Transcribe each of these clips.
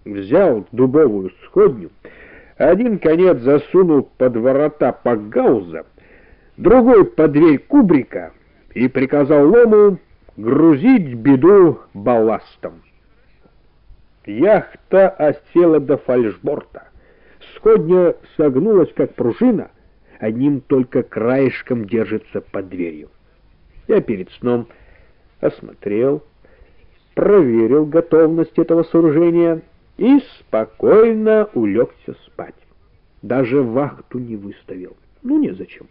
взял дубовую сходню, один конец засунул под ворота пакгауза, другой под дверь кубрика и приказал лому грузить беду балластом. Яхта осела до фальшборта. Сходня согнулась, как пружина, одним только краешком держится под дверью. Я перед сном осмотрел, проверил готовность этого сооружения и спокойно улегся спать. Даже вахту не выставил. Ну, незачем.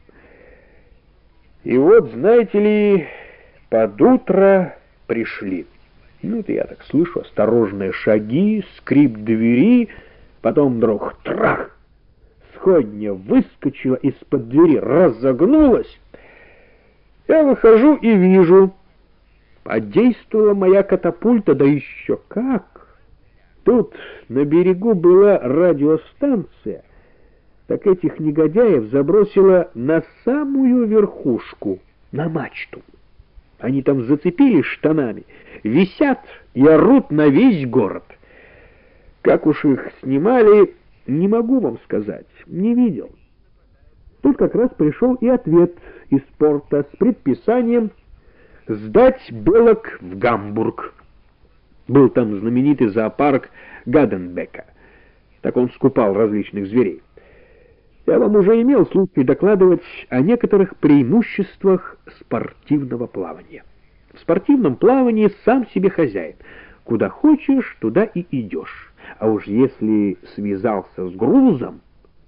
И вот, знаете ли, под утро пришли. Ну, это я так слышу, осторожные шаги, скрип двери, потом вдруг трах! Сходня выскочила из-под двери, разогнулась. Я выхожу и вижу, подействовала моя катапульта, да еще как! Тут на берегу была радиостанция, так этих негодяев забросило на самую верхушку, на мачту. Они там зацепились штанами, висят и орут на весь город. Как уж их снимали, не могу вам сказать, не видел. Тут как раз пришел и ответ из порта с предписанием сдать белок в Гамбург. Был там знаменитый зоопарк Гаденбека. Так он скупал различных зверей. Я вам уже имел случай докладывать о некоторых преимуществах спортивного плавания. В спортивном плавании сам себе хозяин. Куда хочешь, туда и идешь. А уж если связался с грузом,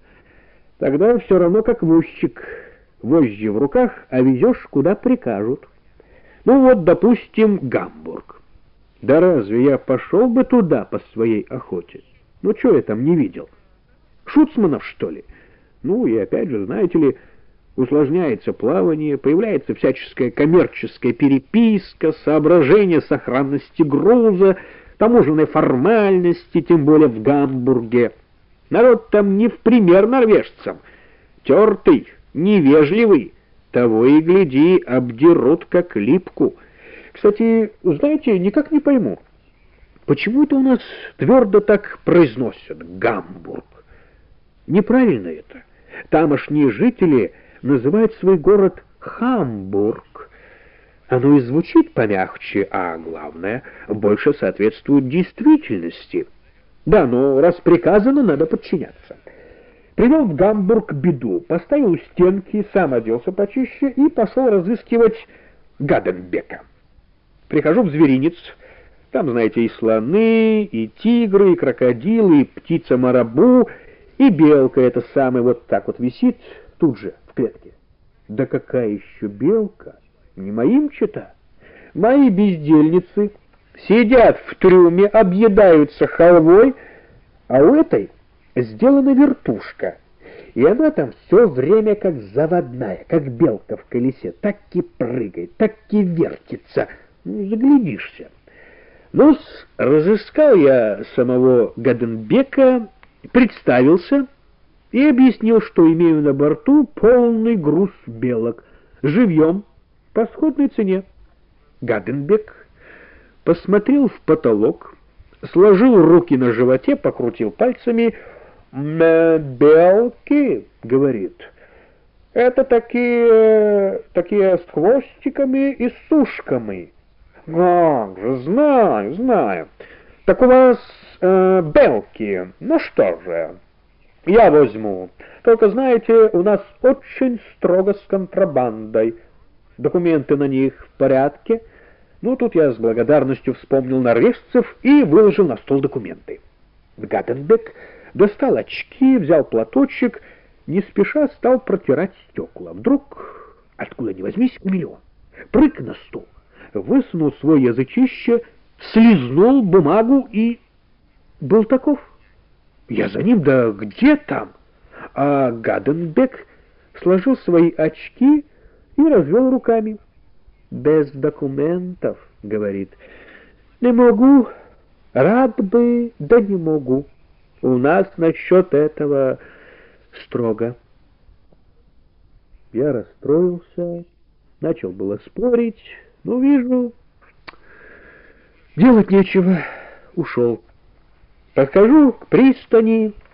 тогда все равно как возчик. Вожжи в руках, а везешь, куда прикажут. Ну вот, допустим, Гамбург. Да разве я пошел бы туда по своей охоте? Ну, что я там не видел? Шуцманов, что ли? Ну, и опять же, знаете ли, усложняется плавание, появляется всяческая коммерческая переписка, соображения сохранности груза, таможенной формальности, тем более в Гамбурге. Народ там не в пример норвежцам. Тертый, невежливый, того и гляди, обдерут как липку. Кстати, знаете, никак не пойму, почему это у нас твердо так произносят Гамбург? Неправильно это. Тамошние жители называют свой город Хамбург. Оно и звучит помягче, а главное, больше соответствует действительности. Да, но раз приказано, надо подчиняться. Привел в Гамбург беду, поставил у стенки, сам оделся почище и пошел разыскивать Гаденбека. Прихожу в зверинец, там, знаете, и слоны, и тигры, и крокодилы, и птица-марабу, и белка эта самая вот так вот висит тут же, в клетке. Да какая еще белка? Не моим чета. Мои бездельницы сидят в трюме, объедаются халвой, а у этой сделана вертушка. И она там все время как заводная, как белка в колесе. Так и прыгает, так и вертится. Ну, заглядишься. Ну, разыскал я самого Гаденбека, представился и объяснил, что имею на борту полный груз белок, живьем, по сходной цене. Гаденбек посмотрел в потолок, сложил руки на животе, покрутил пальцами. «Белки, — говорит, — это такие с хвостиками и с ушками». «Как же, знаю. Так у вас белки. Ну что же, я возьму. Только, знаете, у нас очень строго с контрабандой. Документы на них в порядке». Ну, тут я с благодарностью вспомнил норвежцев и выложил на стол документы. Гаденбек достал очки, взял платочек, не спеша стал протирать стекла. Вдруг, откуда ни возьмись, миллион. Прыг на стол, высунул свой язычище, слизнул бумагу и был таков. Я за ним, да где там? А Гаденбек сложил свои очки и развел руками. «Без документов, — говорит, — не могу, рад бы, да не могу. У нас насчет этого строго». Я расстроился, начал было спорить, но вижу, делать нечего, ушел. Подхожу к пристани,